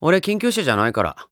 俺研究者じゃないから。